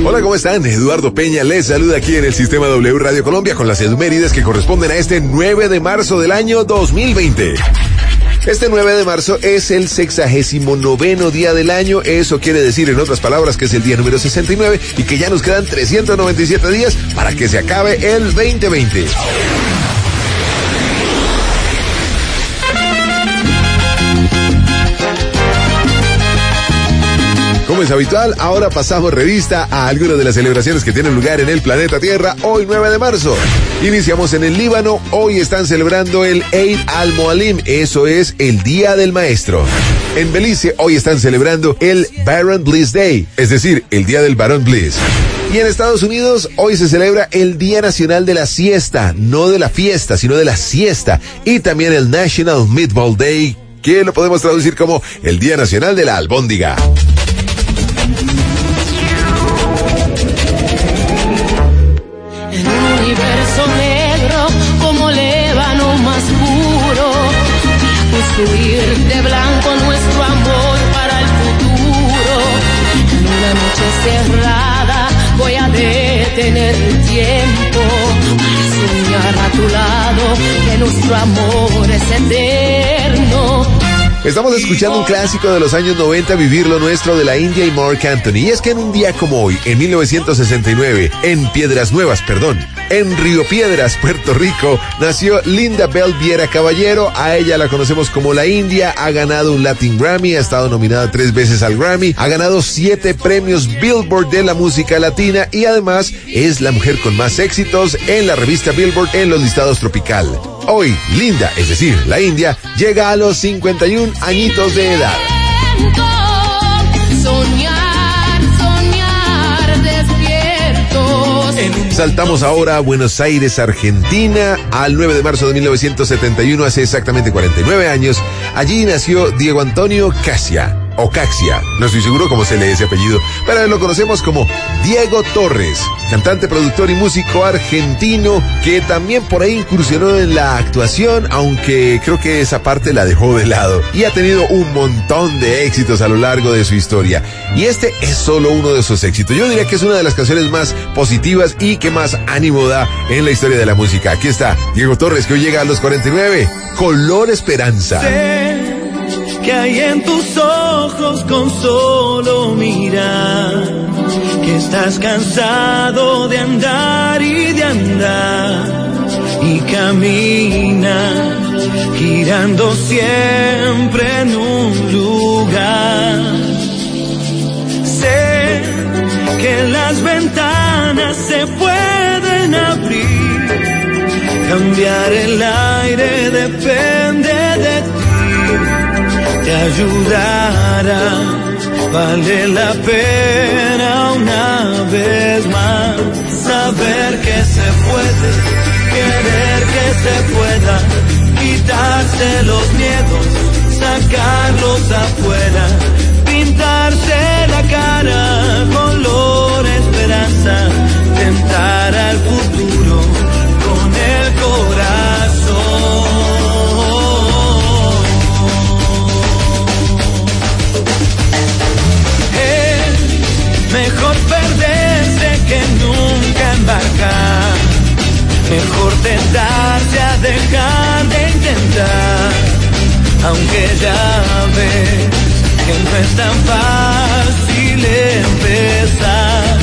Hola, ¿cómo están? Eduardo Peña les saluda aquí en el Sistema W Radio Colombia con las efemérides que corresponden a este 9 de marzo del año 2020. Este 9 de marzo es el 69º día del año. Eso quiere decir, en otras palabras, que es el día número 69 y que ya nos quedan 397 días para que se acabe el 2020. Como es habitual, ahora pasamos revista a algunas de las celebraciones que tienen lugar en el planeta Tierra hoy 9 de marzo. Iniciamos en el Líbano. Hoy están celebrando el Eid al-Muallim, eso es el Día del Maestro. En Belice hoy están celebrando el Baron Bliss Day, es decir, el Día del Barón Bliss. Y en Estados Unidos hoy se celebra el Día Nacional de la Siesta, no de la fiesta, sino de la siesta. Y también el National Meatball Day, que lo podemos traducir como el Día Nacional de la Albóndiga. Construir de blanco nuestro amor para el futuro. En una noche cerrada voy a detener el tiempo para soñar a tu lado que nuestro amor es eterno. Estamos escuchando un clásico de los años 90, Vivir lo Nuestro, de la India y Marc Anthony. Y es que en un día como hoy, en 1969, en Río Piedras, Puerto Rico, nació Linda Bell Viera Caballero. A ella la conocemos como la India. Ha ganado un Latin Grammy, ha estado nominada 3 veces al Grammy, ha ganado 7 premios Billboard de la música latina y además es la mujer con más éxitos en la revista Billboard en los listados tropical. Hoy, Linda, es decir, la India, llega a los 51 añitos de edad. Soñar despiertos. Saltamos ahora a Buenos Aires, Argentina, al 9 de marzo de 1971, hace exactamente 49 años. Allí nació Diego Antonio Casia, o Caxia, no estoy seguro cómo se lee ese apellido, pero lo conocemos como Diego Torres, cantante, productor y músico argentino que también por ahí incursionó en la actuación, aunque creo que esa parte la dejó de lado, y ha tenido un montón de éxitos a lo largo de su historia, y este es solo uno de sus éxitos. Yo diría que es una de las canciones más positivas y que más ánimo da en la historia de la música. Aquí está Diego Torres, que hoy llega a los 49, Color Esperanza. Que hay en tus ojos con solo mirar, que estás cansado de andar y de andar, y camina girando siempre en un lugar. Sé que las ventanas se pueden abrir, cambiar el aire depende de ti. Te ayudará, vale la pena una vez más saber que se puede, querer que se pueda, quitarse los miedos, sacarlos afuera, pintarse la cara, color esperanza, tentar al futuro con el corazón. Mejor perderse que nunca embarcar, mejor tentarse a dejar de intentar, aunque ya ves que no es tan fácil empezar.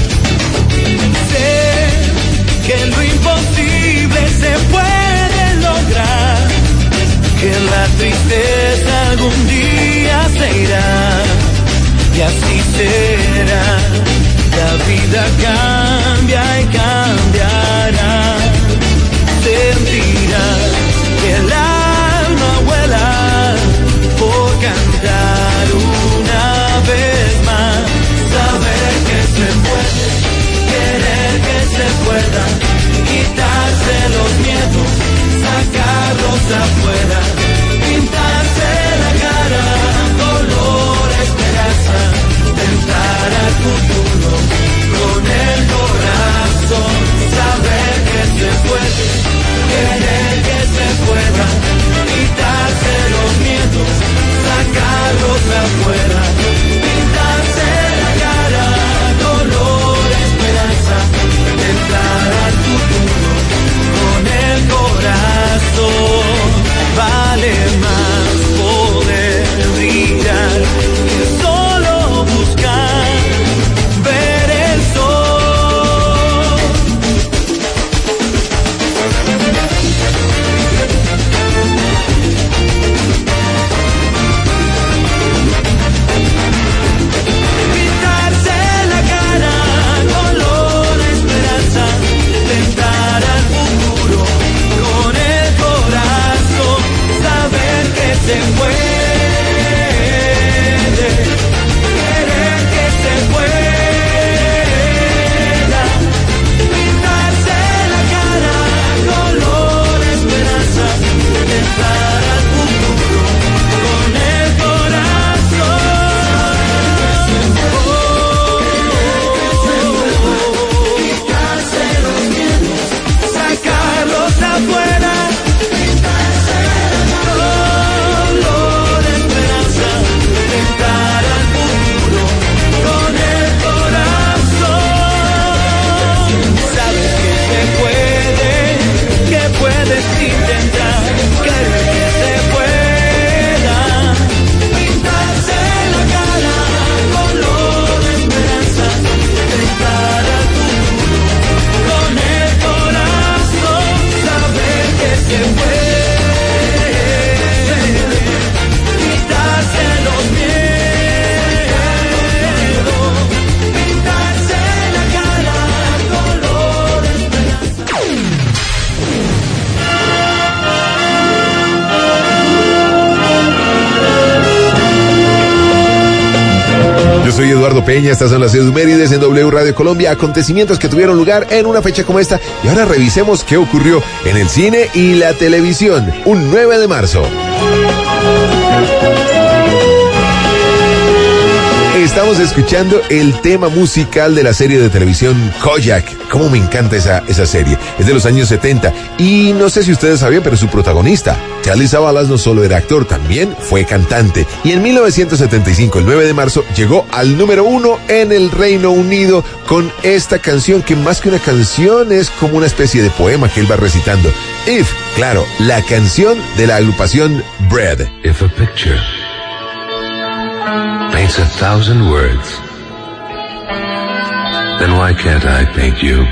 Sé que lo imposible se puede lograr, que la tristeza algún día se irá. Y así será, la vida cambia y cambiará. Sentirás que el alma vuela por cantar una vez más. Saber que se puede, querer que se pueda, quitarse los miedos, sacarlos afuera, pintarse la cara, color esperanza, tentar al futuro con el corazón. Saber que se puede, querer que se pueda, quitarse los miedos, sacarlos afuera, pintarse la cara, color Eduardo Peña, estas son las Edumérides en W Radio Colombia, acontecimientos que tuvieron lugar en una fecha como esta. Y ahora revisemos qué ocurrió en el cine y la televisión, un 9 de marzo. Estamos escuchando el tema musical de la serie de televisión Kojak. Cómo me encanta esa serie. Es de los años 70 y no sé si ustedes sabían, pero su protagonista, Telly Savalas, no solo era actor, también fue cantante. Y en 1975, el 9 de marzo, llegó al número 1 en el Reino Unido con esta canción que más que una canción es como una especie de poema que él va recitando. If, claro, la canción de la agrupación Bread. If a picture paints 1,000 words, then why can't I paint you?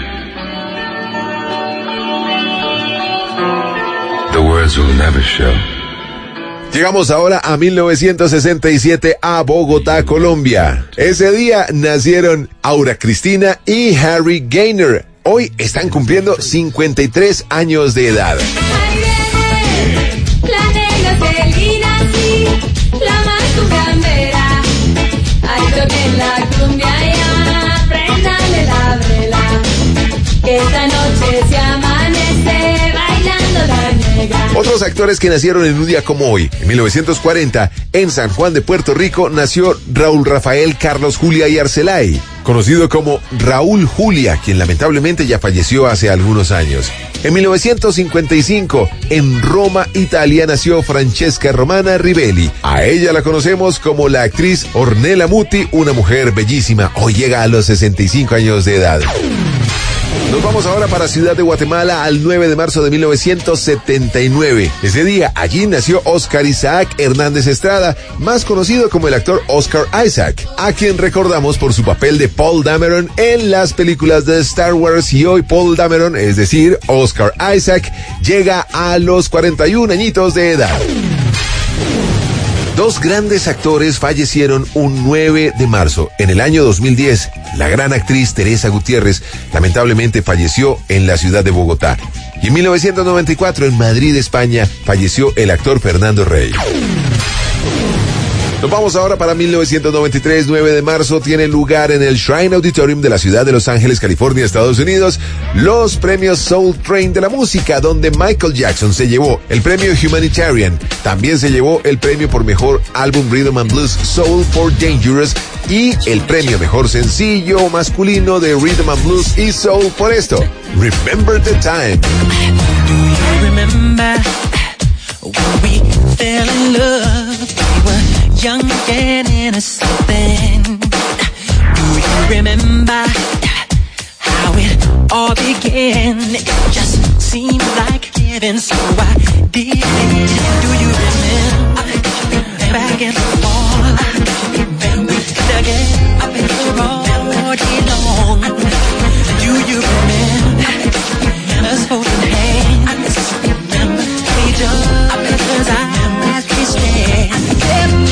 The words will never show. Llegamos ahora a 1967 a Bogotá, Colombia. Ese día nacieron Aura Cristina y Harry Gaynor. Hoy están cumpliendo 53 años de edad. La cumbia ya, préndale la vela, que esta noche se amanece bailando la negra. Otros actores que nacieron en un día como hoy, en 1940, en San Juan de Puerto Rico, nació Raúl Rafael Carlos Julia y Arcelay, conocido como Raúl Julia, quien lamentablemente ya falleció hace algunos años. En 1955, en Roma, Italia, nació Francesca Romana Rivelli. A ella la conocemos como la actriz Ornella Muti, una mujer bellísima. Hoy llega a los 65 años de edad. Nos vamos ahora para Ciudad de Guatemala al 9 de marzo de 1979. Ese día, allí nació Oscar Isaac Hernández Estrada, más conocido como el actor Oscar Isaac, a quien recordamos por su papel de Paul Dameron en las películas de Star Wars. Y hoy Paul Dameron, es decir, Oscar Isaac, llega a los 41 añitos de edad. Dos grandes actores fallecieron un 9 de marzo. En el año 2010, la gran actriz Teresa Gutiérrez lamentablemente falleció en la ciudad de Bogotá. Y en 1994, en Madrid, España, falleció el actor Fernando Rey. Nos vamos ahora para 1993, 9 de marzo, tiene lugar en el Shrine Auditorium de la ciudad de Los Ángeles, California, Estados Unidos, los premios Soul Train de la música, donde Michael Jackson se llevó el premio Humanitarian, también se llevó el premio por mejor álbum Rhythm and Blues Soul for Dangerous y el premio mejor sencillo masculino de Rhythm and Blues y Soul por esto, Remember the Time. Do you remember when we fell in love? We were young and innocent then. Do you remember how it all began? It just seemed like heaven, so I did it. Do you remember back in the fall? We could get up in the road day long. Do you remember us holding hands? We jumped up in his eyes, we stand.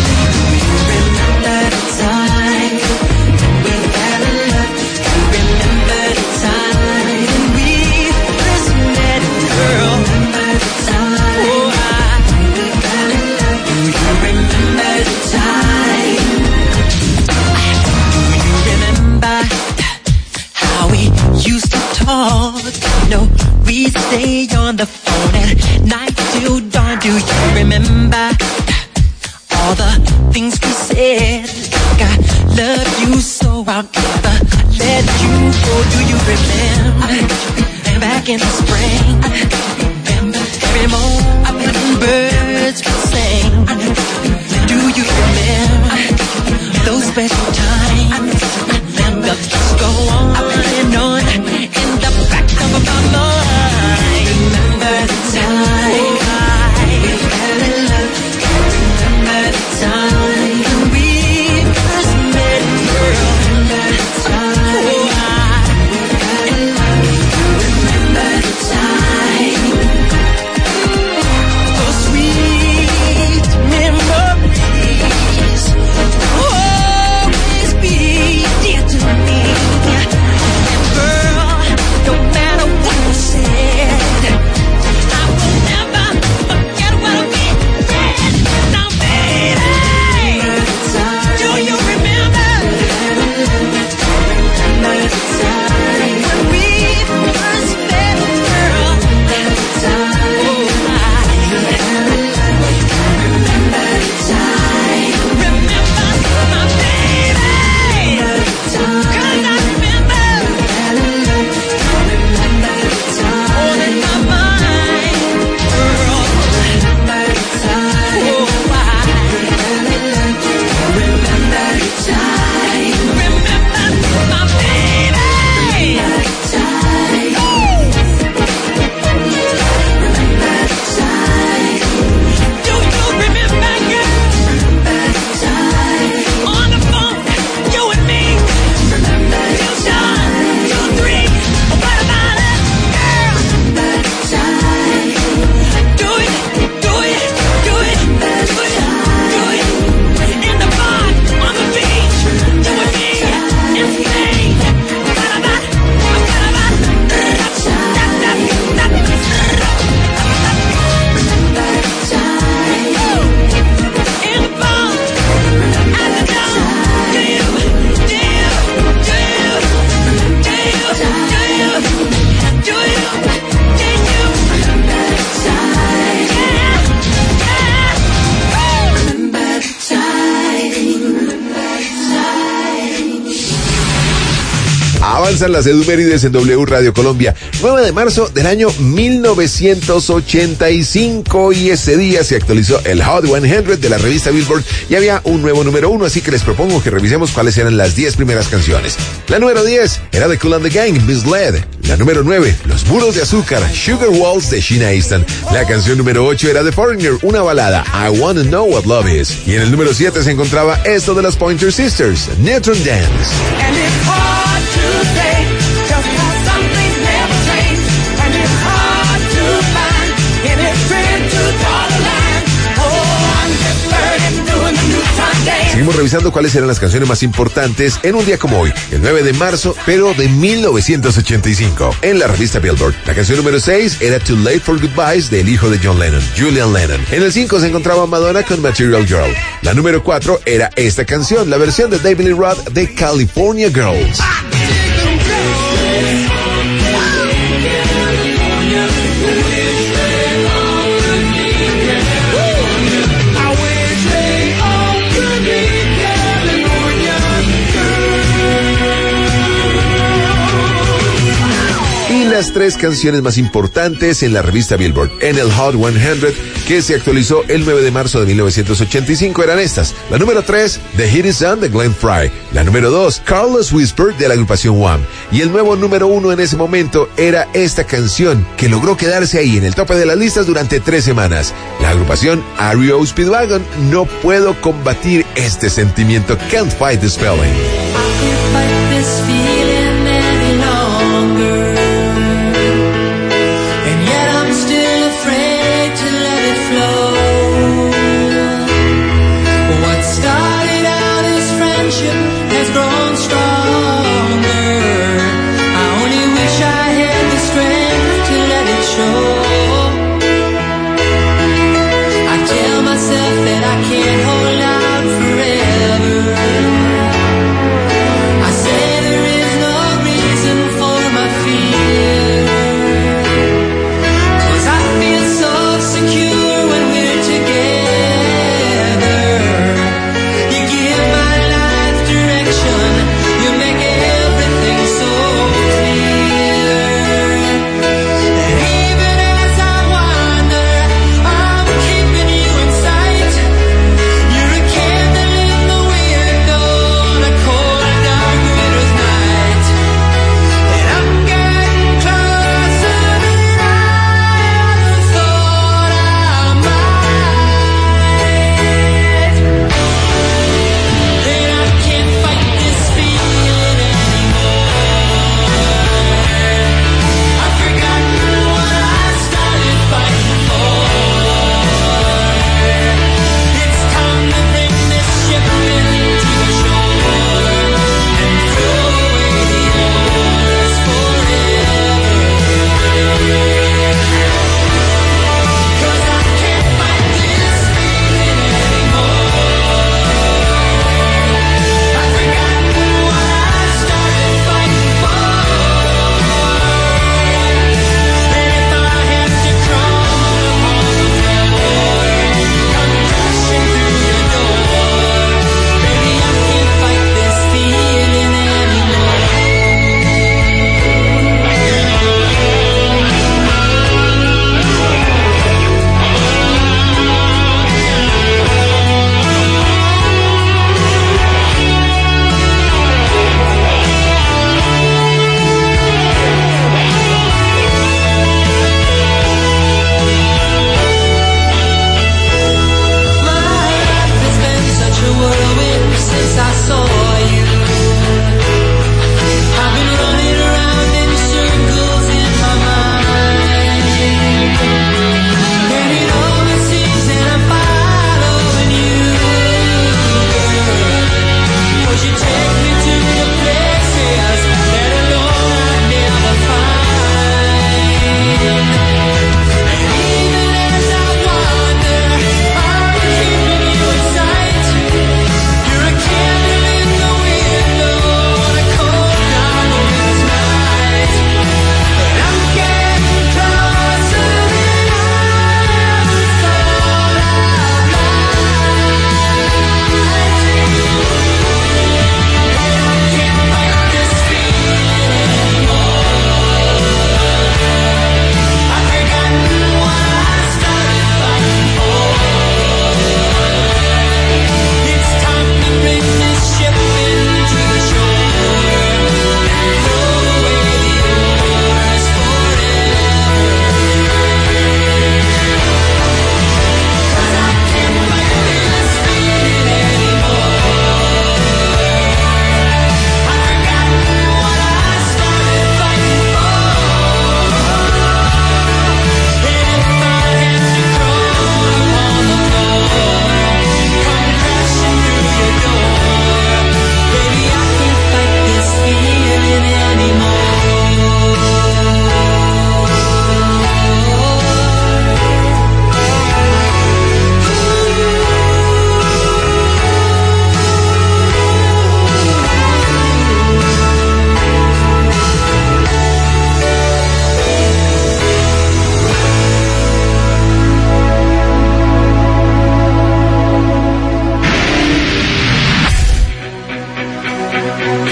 No, we stay on the phone at night till dawn. Do you remember all the things we said? Like I love you so I'll never let you go. Do you remember back in the spring? Every morning birds would sing. Do you remember those special times? The thoughts go on and on in the back of my mind. Remember the time we fell in love. Remember the time we first met, girl. Remember the time we fell in love. Remember the time. Those sweet memories will always be dear to me. And girl, no matter what you said, I will never Avanzan las edumérides en W Radio Colombia. 9 de marzo del año 1985 y ese día se actualizó el Hot 100 de la revista Billboard y había un nuevo número 1, así que les propongo que revisemos cuáles eran las 10 primeras canciones. La número 10 era de Kool and the Gang, Misled. La número 9, Los Muros de Azúcar, Sugar Walls de Sheena Easton. La canción número 8 era de Foreigner, una balada, I Wanna Know What Love Is. Y en el número 7 se encontraba esto de las Pointer Sisters, Neutron Dance. And it's hard to say just how some things never change. And it's hard to find any strength to draw the line. Oh, I'm just learning, doing the Neutron Dance. Seguimos revisando cuáles eran las canciones más importantes en un día como hoy, el 9 de marzo, pero de 1985, en la revista Billboard. La canción número 6 era Too Late for Goodbyes del hijo de John Lennon, Julian Lennon. En el 5 se encontraba Madonna con Material Girl. La número 4 era esta canción, la versión de David Lee Roth de California Girls. Las 3 canciones más importantes en la revista Billboard en el Hot 100 que se actualizó el 9 de marzo de 1985 eran estas. La número 3, The Heat Is On de Glenn Frey. La número 2, Carlos Whisper de la agrupación Wham. Y el nuevo número 1 en ese momento era esta canción que logró quedarse ahí en el tope de las listas durante 3 semanas. La agrupación R.E.O. Speedwagon, No Puedo Combatir Este Sentimiento, Can't Fight the Spelling. I can't fight this feeling any longer. I said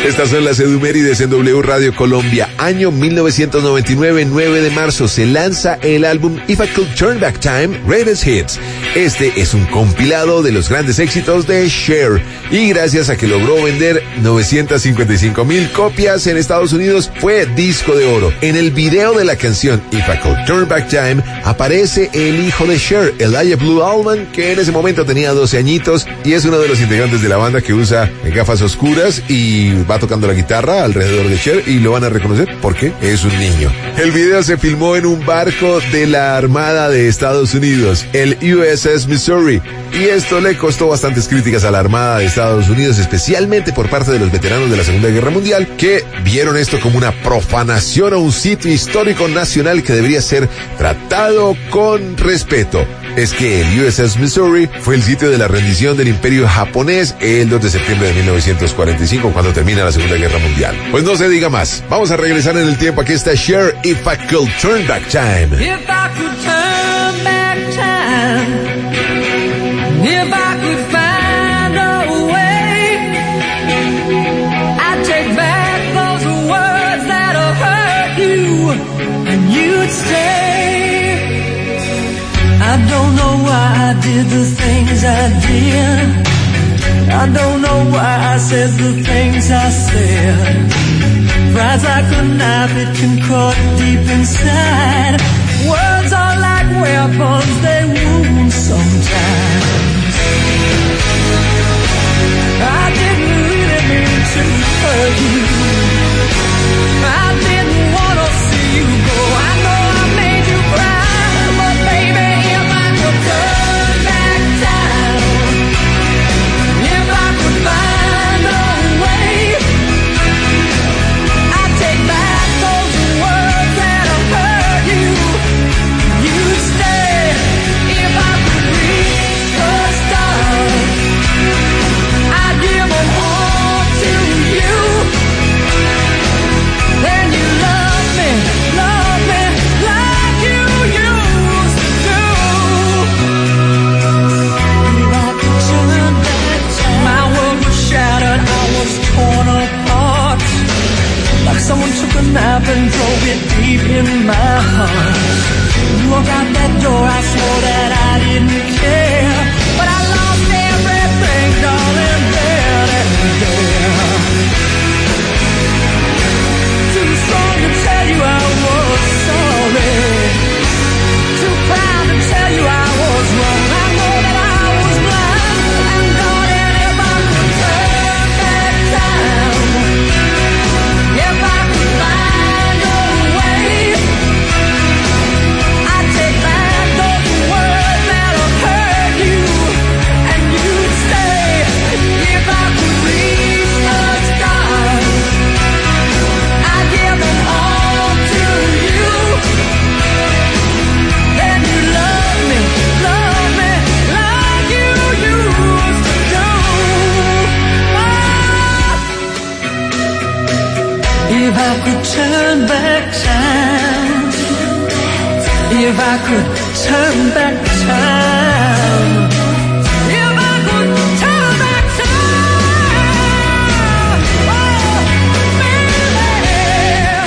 Estas son las Edumérides en W Radio Colombia. Año 1999, 9 de marzo, se lanza el álbum If I Could Turn Back Time, Greatest Hits. Este es un compilado de los grandes éxitos de Cher. Y gracias a que logró vender 955,000 copias en Estados Unidos, fue disco de oro. En el video de la canción If I Could Turn Back Time, aparece el hijo de Cher, Elijah Blue Allman, que en ese momento tenía 12 añitos y es uno de los integrantes de la banda que usa gafas oscuras y va tocando la guitarra alrededor de Cher y lo van a reconocer porque es un niño. El video se filmó en un barco de la Armada de Estados Unidos, el USS Missouri, y esto le costó bastantes críticas a la Armada de Estados Unidos, especialmente por parte de los veteranos de la Segunda Guerra Mundial, que vieron esto como una profanación a un sitio histórico nacional que debería ser tratado con respeto. Es que el USS Missouri fue el sitio de la rendición del Imperio japonés el 2 de septiembre de 1945, cuando termina la Segunda Guerra Mundial. Pues no se diga más. Vamos a regresar en el tiempo. Aquí está Cher, If I Could Turn Back Time. If I could turn back time, if I could find a way, I'd take back those words that have hurt you, and you'd stay. I don't know why I did the things I did. I don't know why I said the things I said. Pride's like a knife, it can cut deep inside. Words are like weapons, they wound sometimes. I didn't really mean to hurt you. I didn't want to see you go. I know I made you cry, but baby, if I could turn back time, if I could find a way, I'd take back those words that have hurt you. You'd stay. If I could reach the stars, I'd give them all to you. Then you love me like you used to. If I could turn back time, my world was shattered, I was torn apart. Like someone took a knife and drove it deep in my heart. You walked out that door, I swore that I didn't care, but I lost everything, darling, then and there. Too strong to tell you I was sorry, too proud to tell you I was wrong. I know that I was blind, and darling, if I could turn back time, if I could find a way, I'd take back those words that have hurt you, and you'd stay. If I could reach the stars, I'd give them all to you. Then you love me like you used to do. If I could turn back time, if I could turn back time, if I could turn back time, oh, baby.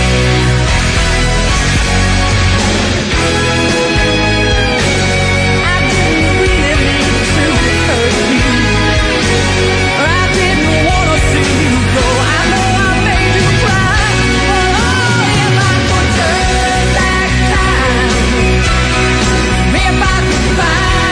I didn't really mean to hurt you. I didn't want to see you go. I know I made you cry, but oh, if I could turn back time, if I could find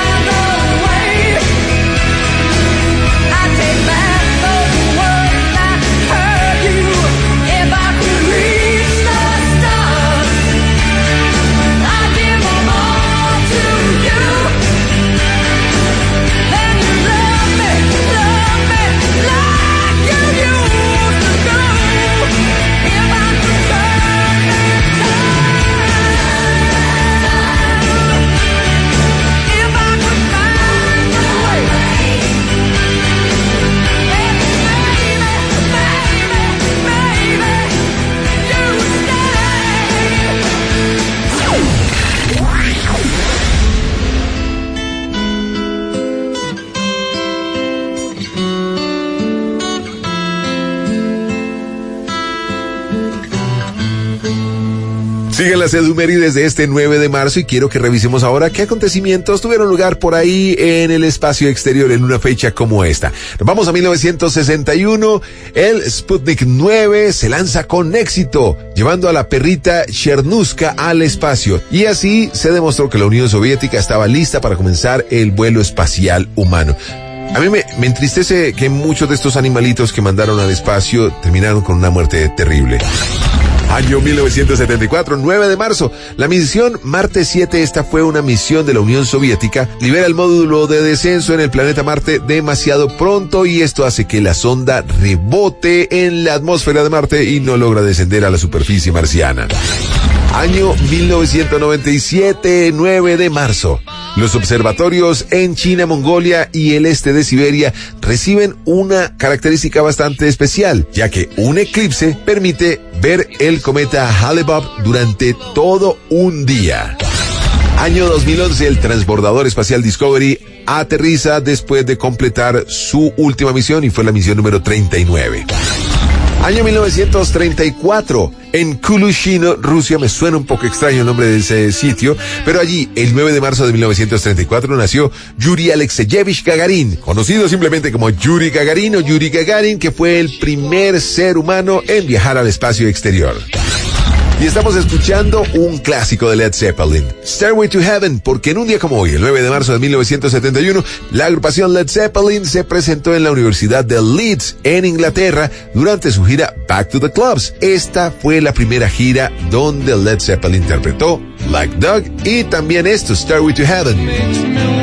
Siguen las efemérides de este 9 de marzo y quiero que revisemos ahora qué acontecimientos tuvieron lugar por ahí en el espacio exterior en una fecha como esta. Nos vamos a 1961. El Sputnik 9 se lanza con éxito, llevando a la perrita Chernushka al espacio. Y así se demostró que la Unión Soviética estaba lista para comenzar el vuelo espacial humano. A mí me entristece que muchos de estos animalitos que mandaron al espacio terminaron con una muerte terrible. Año 1974, 9 de marzo. La misión Marte 7, esta fue una misión de la Unión Soviética, libera el módulo de descenso en el planeta Marte demasiado pronto y esto hace que la sonda rebote en la atmósfera de Marte y no logra descender a la superficie marciana. Año 1997, 9 de marzo. Los observatorios en China, Mongolia y el este de Siberia reciben una característica bastante especial, ya que un eclipse permite ver el cometa Hale-Bopp durante todo un día. Año 2011, el transbordador espacial Discovery aterriza después de completar su última misión y fue la misión número 39. Año 1934, en Kulushino, Rusia, me suena un poco extraño el nombre de ese sitio, pero allí, el 9 de marzo de 1934, nació Yuri Alexeyevich Gagarin, conocido simplemente como Yuri Gagarin o Yuri Gagarin, que fue el primer ser humano en viajar al espacio exterior. Y estamos escuchando un clásico de Led Zeppelin, Stairway to Heaven, porque en un día como hoy, el 9 de marzo de 1971, la agrupación Led Zeppelin se presentó en la Universidad de Leeds, en Inglaterra, durante su gira Back to the Clubs. Esta fue la primera gira donde Led Zeppelin interpretó Like Doug y también esto, Stairway to Heaven.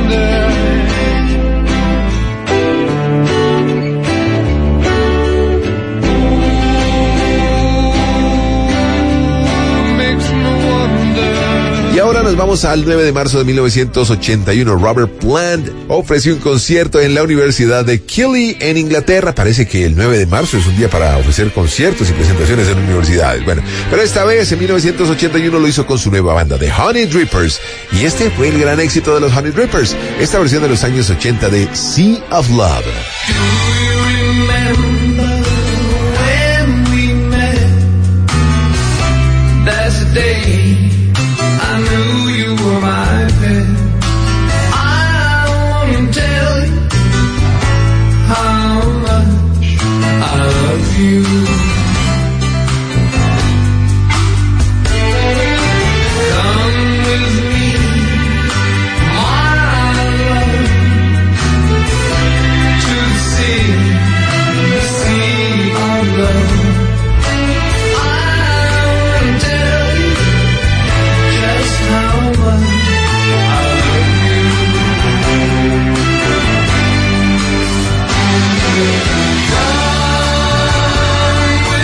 Y ahora nos vamos al 9 de marzo de 1981. Robert Plant ofreció un concierto en la Universidad de Keele en Inglaterra. Parece que el 9 de marzo es un día para ofrecer conciertos y presentaciones en universidades. Bueno, pero esta vez en 1981 lo hizo con su nueva banda, The Honey Drippers. Y este fue el gran éxito de los Honey Drippers, esta versión de los años 80 de Sea of Love. I knew you were my pet. I want to tell you how much I love you. Come with me, my love, to see the sea of love. Come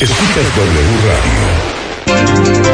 Escuchas W Radio.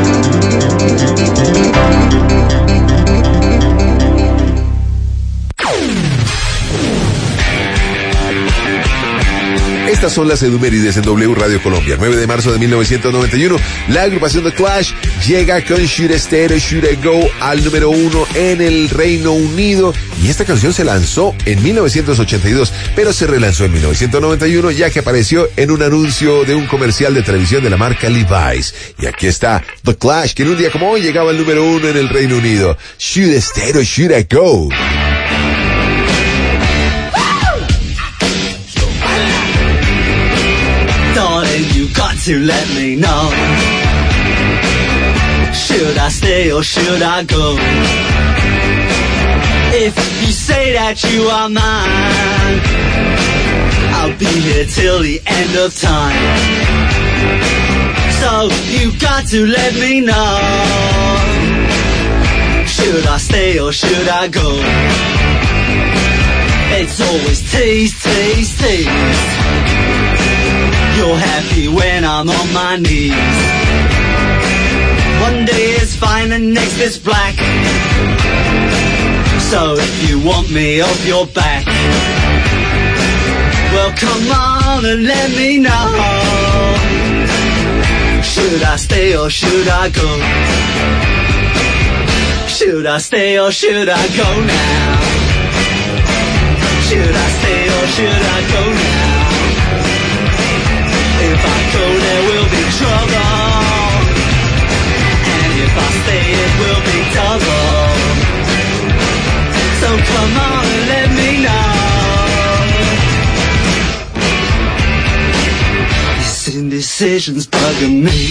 Estas son las edumérides en W Radio Colombia. 9 de marzo de 1991, la agrupación The Clash llega con Should I Stay or Should I Go al número 1 en el Reino Unido. Y esta canción se lanzó en 1982, pero se relanzó en 1991 ya que apareció en un anuncio de un comercial de televisión de la marca Levi's. Y aquí está The Clash, que en un día como hoy llegaba al número 1 en el Reino Unido. Should I Stay or Should I Go? You got to let me know. Should I stay or should I go? If you say that you are mine, I'll be here till the end of time. So you got to let me know. Should I stay or should I go? It's always tease, tease, tease. You're happy when I'm on my knees. One day it's fine and next it's black. So if you want me off your back, well come on and let me know. Should I stay or should I go? Should I stay or should I go now? Should I stay or should I go now? If I go there will be trouble, and if I stay it will be double. So come on and let me know. This indecision's bugging me.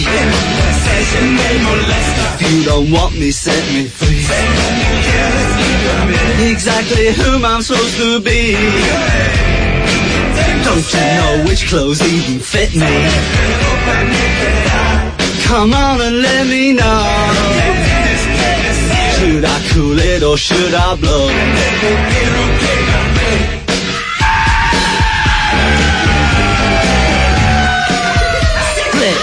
If you don't want me, set me free. Exactly whom I'm supposed to be. Don't you know which clothes even fit me? Come on and let me know. Should I cool it or should I blow? Split.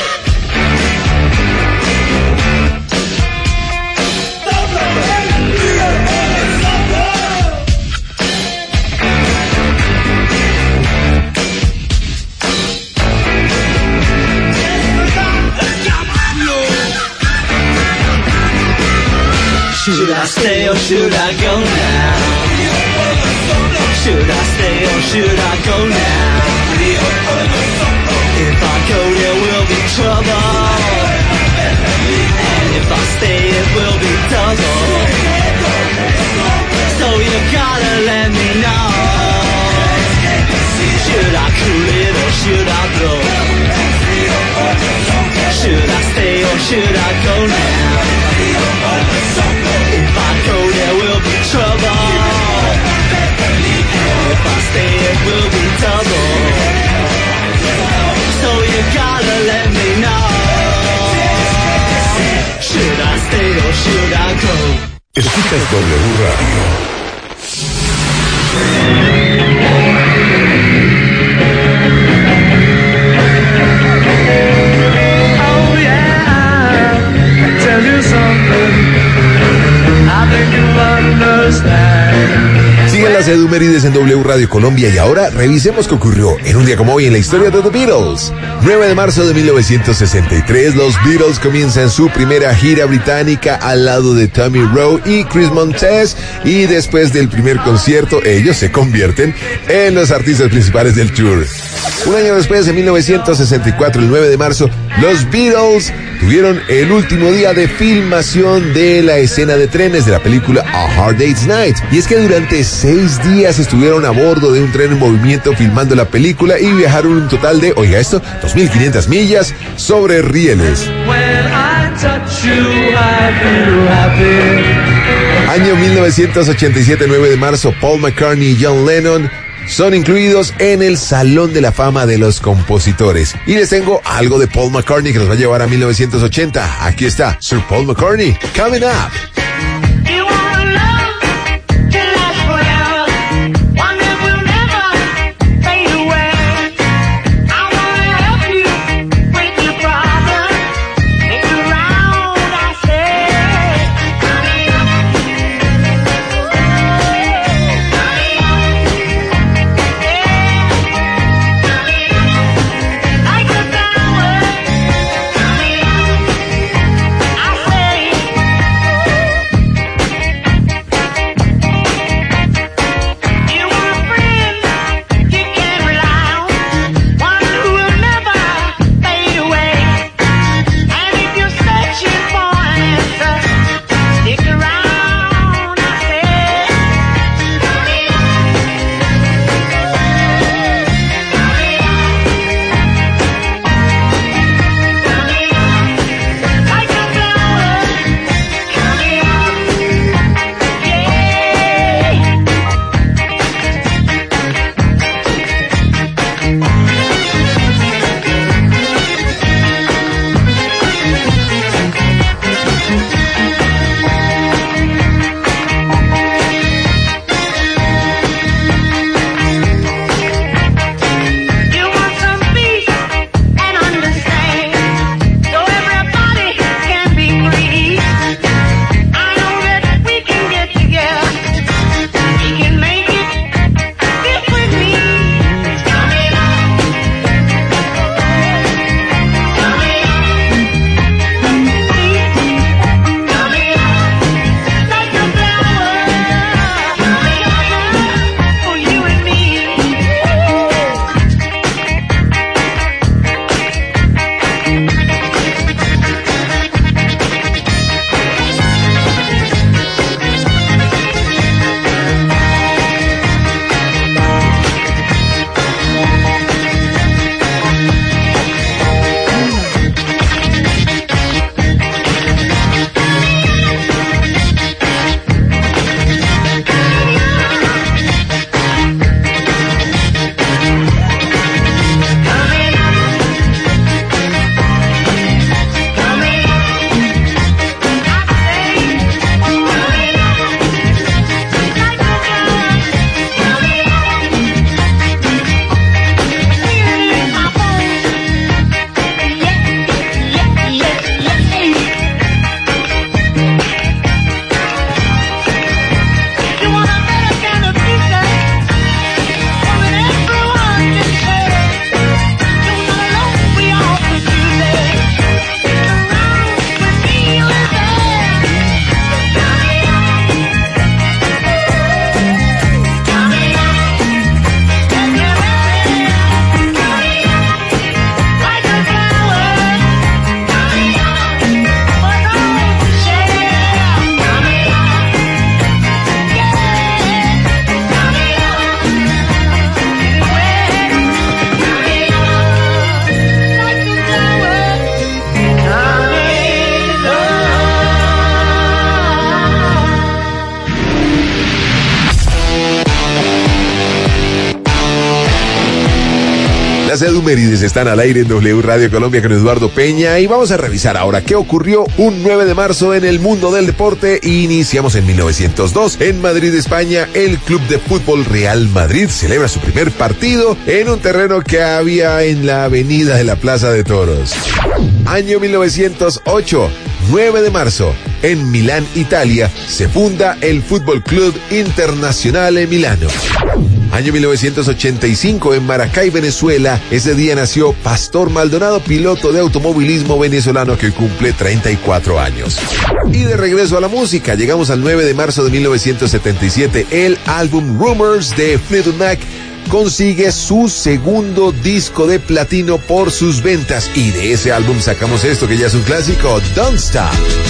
Should I stay or should I go now? Should I stay or should I go now? If I go there will be trouble, and if I stay it will be double. So you gotta let me know. Should I cool it or should I blow? Should I stay or should I go now? If I go there will be trouble, and if I stay it will be double. So you gotta let me know. Should I stay or should I go? Escuchas W Radio. Oh yeah, tell you something. I think you'll understand. Siguen las edumérides en W Radio Colombia y ahora revisemos qué ocurrió en un día como hoy en la historia de The Beatles. 9 de marzo de 1963, los Beatles comienzan su primera gira británica al lado de Tommy Rowe y Chris Montez, y después del primer concierto ellos se convierten en los artistas principales del tour. Un año después, en 1964, el 9 de marzo, los Beatles tuvieron el último día de filmación de la escena de trenes de la película A Hard Day's Night. Y es que durante 6 días estuvieron a bordo de un tren en movimiento filmando la película y viajaron un total de, oiga esto, 2.500 millas sobre rieles. Año 1987, 9 de marzo, Paul McCartney y John Lennon son incluidos en el Salón de la Fama de los Compositores. Y les tengo algo de Paul McCartney que nos va a llevar a 1980. Aquí está Sir Paul McCartney, Coming Up. Las Edumérides están al aire en W Radio Colombia con Eduardo Peña y vamos a revisar ahora qué ocurrió un 9 de marzo en el mundo del deporte. Iniciamos en 1902. En Madrid, España, el Club de Fútbol Real Madrid celebra su primer partido en un terreno que había en la avenida de la Plaza de Toros. Año 1908. 9 de marzo, en Milán, Italia, se funda el Fútbol Club Internazionale Milano. Año 1985, en Maracay, Venezuela, ese día nació Pastor Maldonado, piloto de automovilismo venezolano que hoy cumple 34 años. Y de regreso a la música, llegamos al 9 de marzo de 1977, el álbum Rumors de Fleetwood Mac consigue su segundo disco de platino por sus ventas y de ese álbum sacamos esto que ya es un clásico, Don't Stop.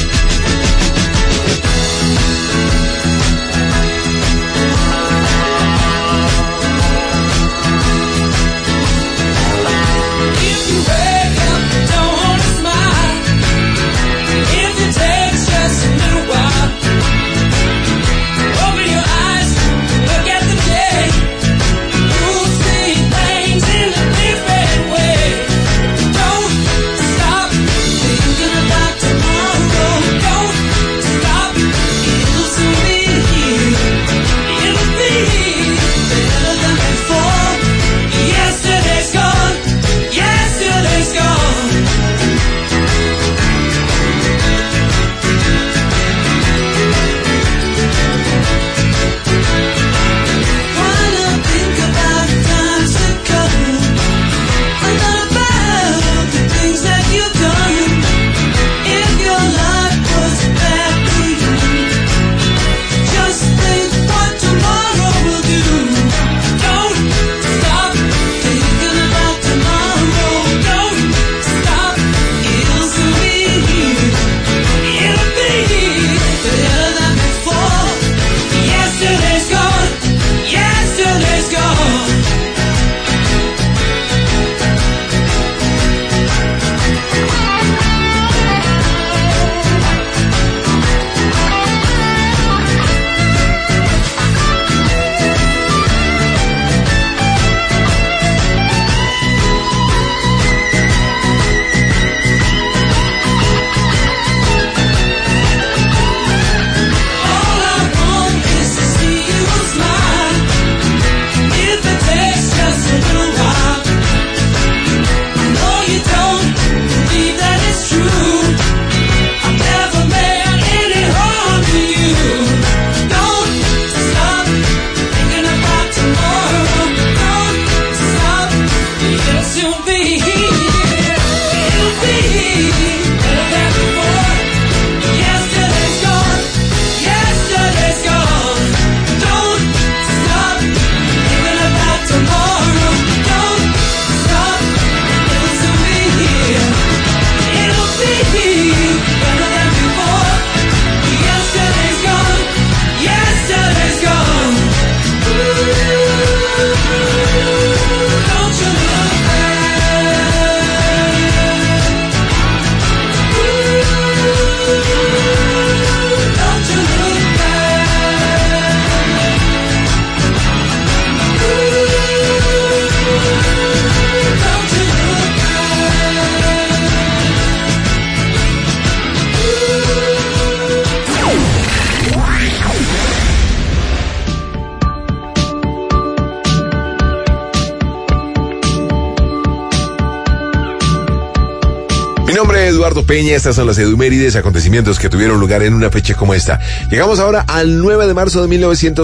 Mi nombre es Eduardo Peña, estas son las Edumérides, acontecimientos que tuvieron lugar en una fecha como esta. Llegamos ahora al 9 de marzo de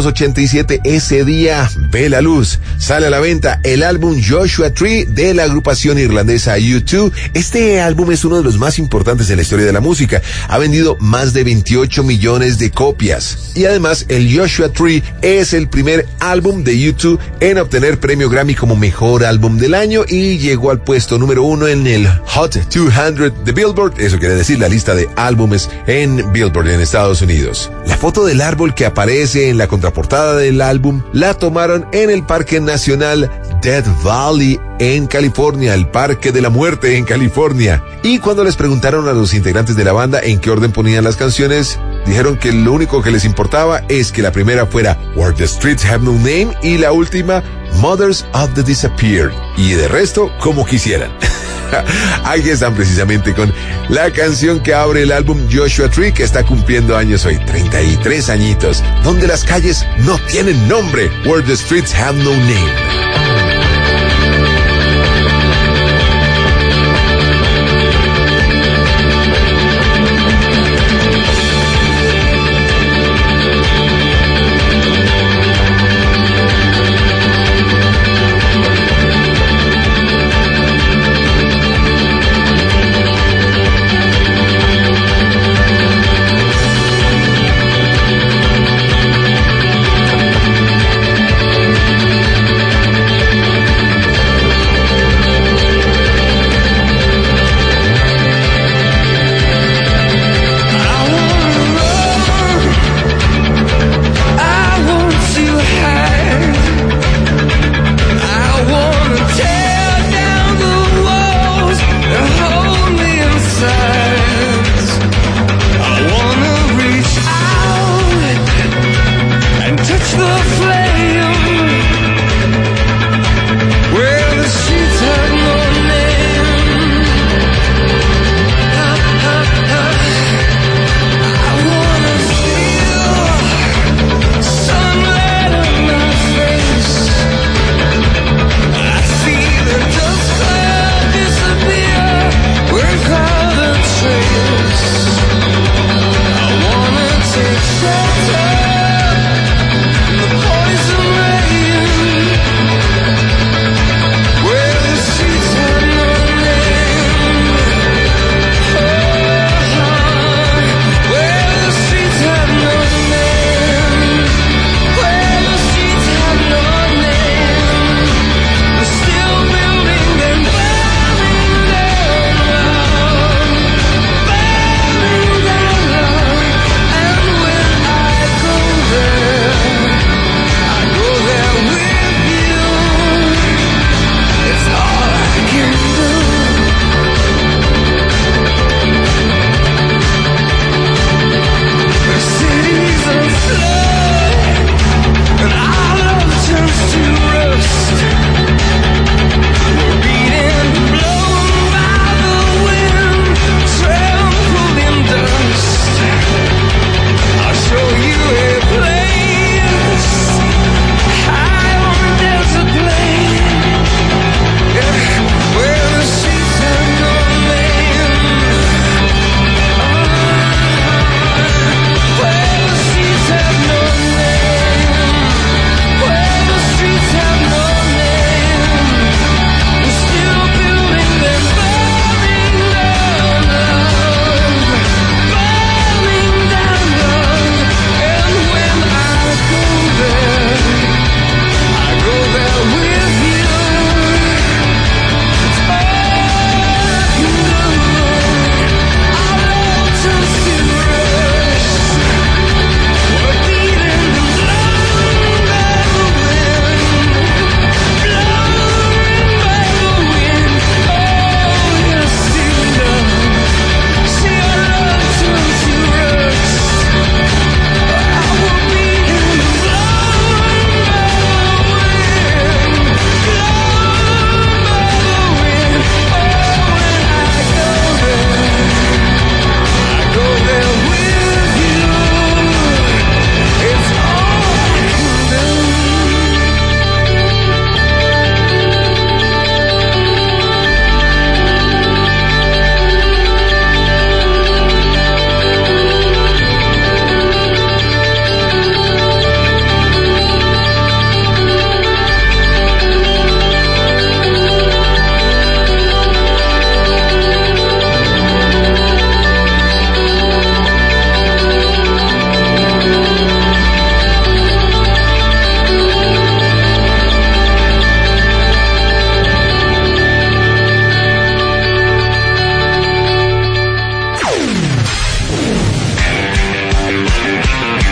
1987, ese día ve la luz, sale a la venta el álbum Joshua Tree de la agrupación irlandesa U2. Este álbum es uno de los más importantes en la historia de la música, ha vendido más de 28 millones de copias. Y además el Joshua Tree es el primer álbum de U2 en obtener premio Grammy como mejor álbum del año y llegó al puesto número 1 en el Hot 200 de Billboard, eso quiere decir la lista de álbumes en Billboard en Estados Unidos. La foto del árbol que aparece en la contraportada del álbum la tomaron en el Parque Nacional Death Valley en California, el Parque de la Muerte en California. Y cuando les preguntaron a los integrantes de la banda en qué orden ponían las canciones, dijeron que lo único que les importaba es que la primera fuera Where the Streets Have No Name y la última Mothers of the Disappeared, y de resto como quisieran. Aquí están precisamente con la canción que abre el álbum Joshua Tree, que está cumpliendo años hoy, 33 añitos, donde las calles no tienen nombre, Where the Streets Have No Name.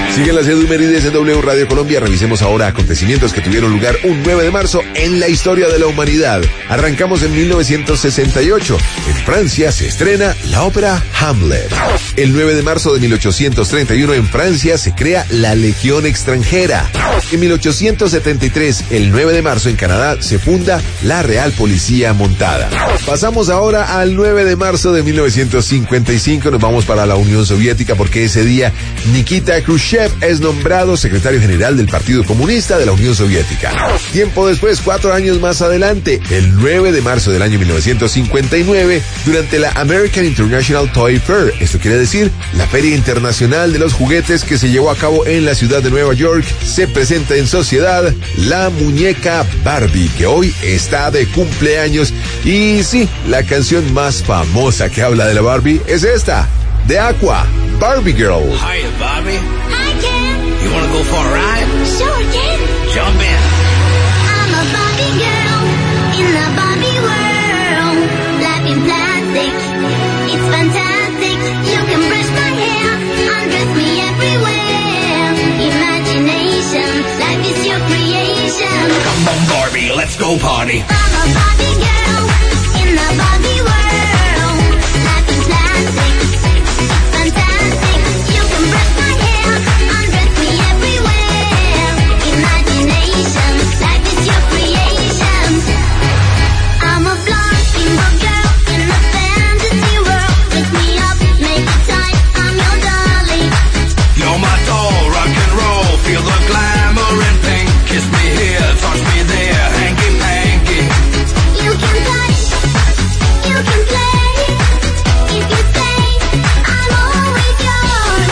Siguen las efemérides en W Radio Colombia. Revisemos ahora acontecimientos que tuvieron lugar un 9 de marzo en la historia de la humanidad. Arrancamos en 1968. En Francia se estrena la ópera Hamlet. El 9 de marzo de 1831 en Francia se crea la Legión Extranjera. En 1873, el 9 de marzo en Canadá se funda la Real Policía Montada. Pasamos ahora al 9 de marzo de 1955. Nos vamos para la Unión Soviética porque ese día Nikita Khrushchev es nombrado secretario general del Partido Comunista de la Unión Soviética. Tiempo después, 4 años más adelante, el 9 de marzo del año 1959, durante la American International Toy Fair, esto quiere decir la Feria Internacional de los Juguetes que se llevó a cabo en la ciudad de Nueva York, se presenta en sociedad la muñeca Barbie, que hoy está de cumpleaños. Y sí, la canción más famosa que habla de la Barbie es esta, de Aqua, Barbie Girl. Hiya, Bobby. Hi, Ken. You wanna go for a ride? Sure, Ken. Jump in. I'm a Barbie girl in the Barbie world. Life in plastic, it's fantastic. You can brush my hair, undress me everywhere. Imagination, life is your creation. Come on, Barbie, let's go party. I'm a Barbie girl in the Barbie world. Life in plastic, it's fantastic. You can brush my hair, undress me everywhere. Imagination, life is your creation. I'm a blonde steamboat girl in a fantasy world. Dress me up, make it tight, I'm your dolly. You're my doll, rock and roll. Feel the glamour and pink. Kiss me here, touch me there, hanky panky. You can touch, you can play. If you stay, I'm always yours.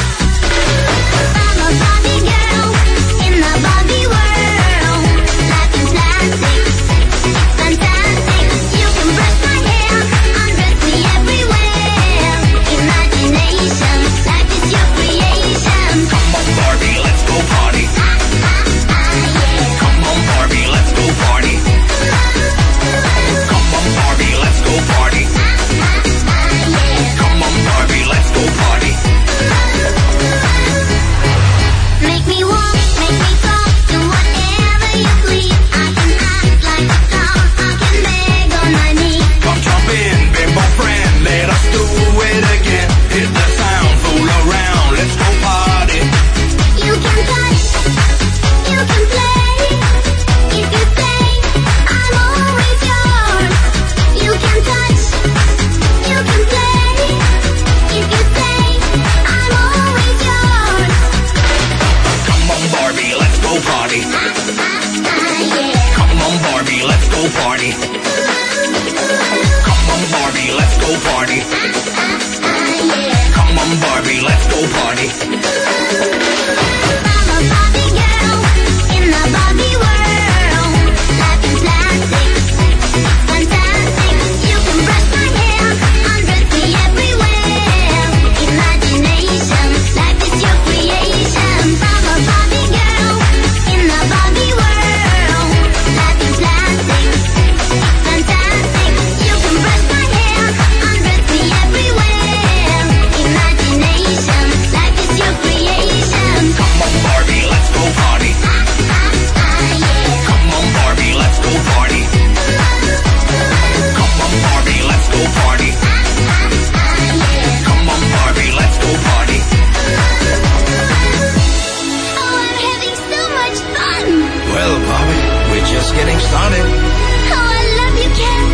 I'm a Barbie girl in the Barbie world. Life is plastic, it's fantastic. You can brush my hair, undress me everywhere. Imagination, life is your creation. Come on, Barbie, let's go party. Yeah. Come on, Barbie, let's go party. Come on, Barbie, let's go party. Come on, Barbie, let's go party. Make me walk, make me talk, do whatever you please. I can act like a clown, I can beg on my knees. Come jump in, bimbo friend, let us do it again. Hit the sound, fool around, let's go party. You can touch, you can play. If you stay, I'm always yours. You can touch, you can play. If you stay, I'm always yours. Come on, Barbie, let's go party. Yeah. Come on, Barbie, let's go party. Come on, Barbie, let's go party. Yeah. Come on, Barbie, let's go party. I'm a Barbie girl in the Barbie world. Life in plastic, it's fantastic. You can brush my hair, undress me everywhere. Imagination, life is your creation. I'm a Barbie girl in the Barbie world. Life in plastic, it's fantastic. You can brush my hair, undress me everywhere. Imagination, life is your creation. Come on, Barbie, let's go party. Yeah. Come on, Barbie, let's go party. Come on, Barbie, let's go party. Come on, Barbie, let's go party. Oh, I'm having so much fun. Well, Barbie, we're just getting started. Oh, I love you, Ken.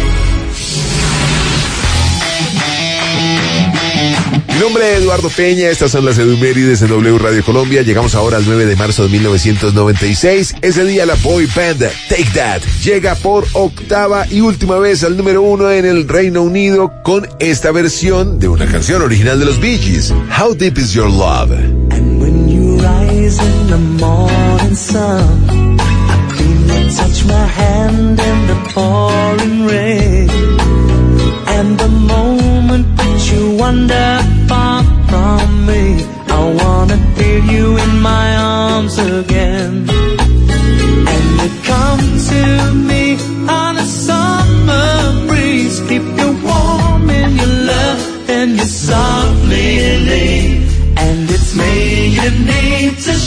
Mi nombre es Eduardo Peña, estas son las efemérides de W Radio Colombia. Llegamos ahora al 9 de marzo de 1996. Ese día la boy band Take That llega por octava y última vez al número 1 en el Reino Unido con esta versión de una canción original de los Bee Gees, How Deep Is Your Love. And when you rise in the morning sun, I feel you touch my hand in the pouring rain. And the moment that you wander far from me, I wanna feel you in my arms again. And you come to me on a summer breeze, keep you warm in your love, and you softly leave. And it's me you need to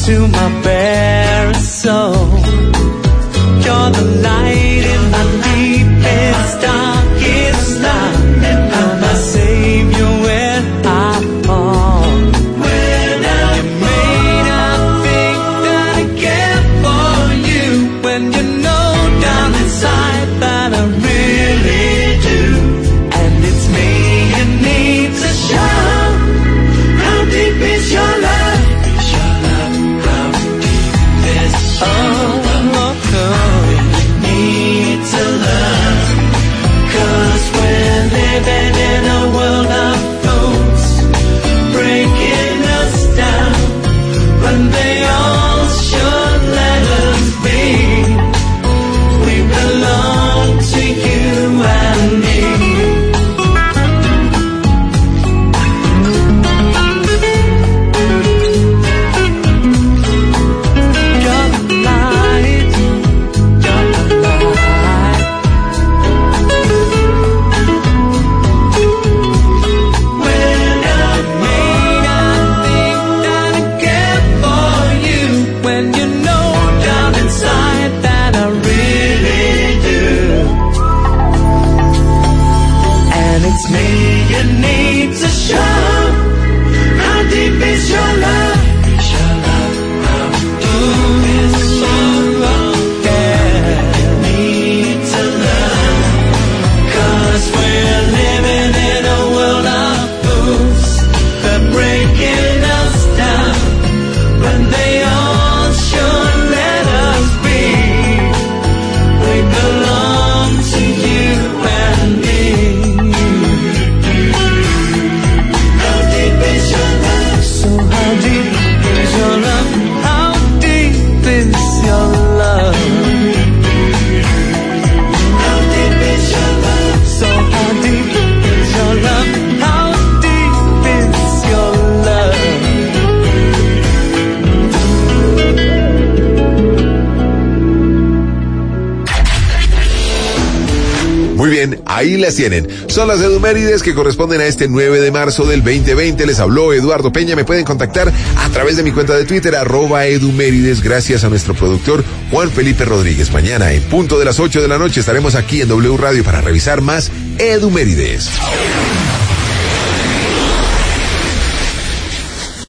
to my bare soul. You're the light in my deepest, darkest night. You're my savior when I fall. When you may not think that I care for you, when you know down inside that I really do. And it's me you need to show. How deep is your love? Living in a world of fools, breaking us down when they all should let us be. We belong to you and me. You're the light, you're the light. It's me you need to show. How deep is your love? How deep is your love? Yeah, you need to learn. 'Cause we're living in a world of fools. They're breaking us down when they all should let us be. We belong to you and me. Muy bien, ahí las tienen. Son las Edumérides que corresponden a este 9 de marzo del 2020. Les habló Eduardo Peña. Me pueden contactar a través de mi cuenta de Twitter, @Edumérides. Gracias a nuestro productor Juan Felipe Rodríguez. Mañana, en punto de las 8 de la noche, estaremos aquí en W Radio para revisar más Edumérides.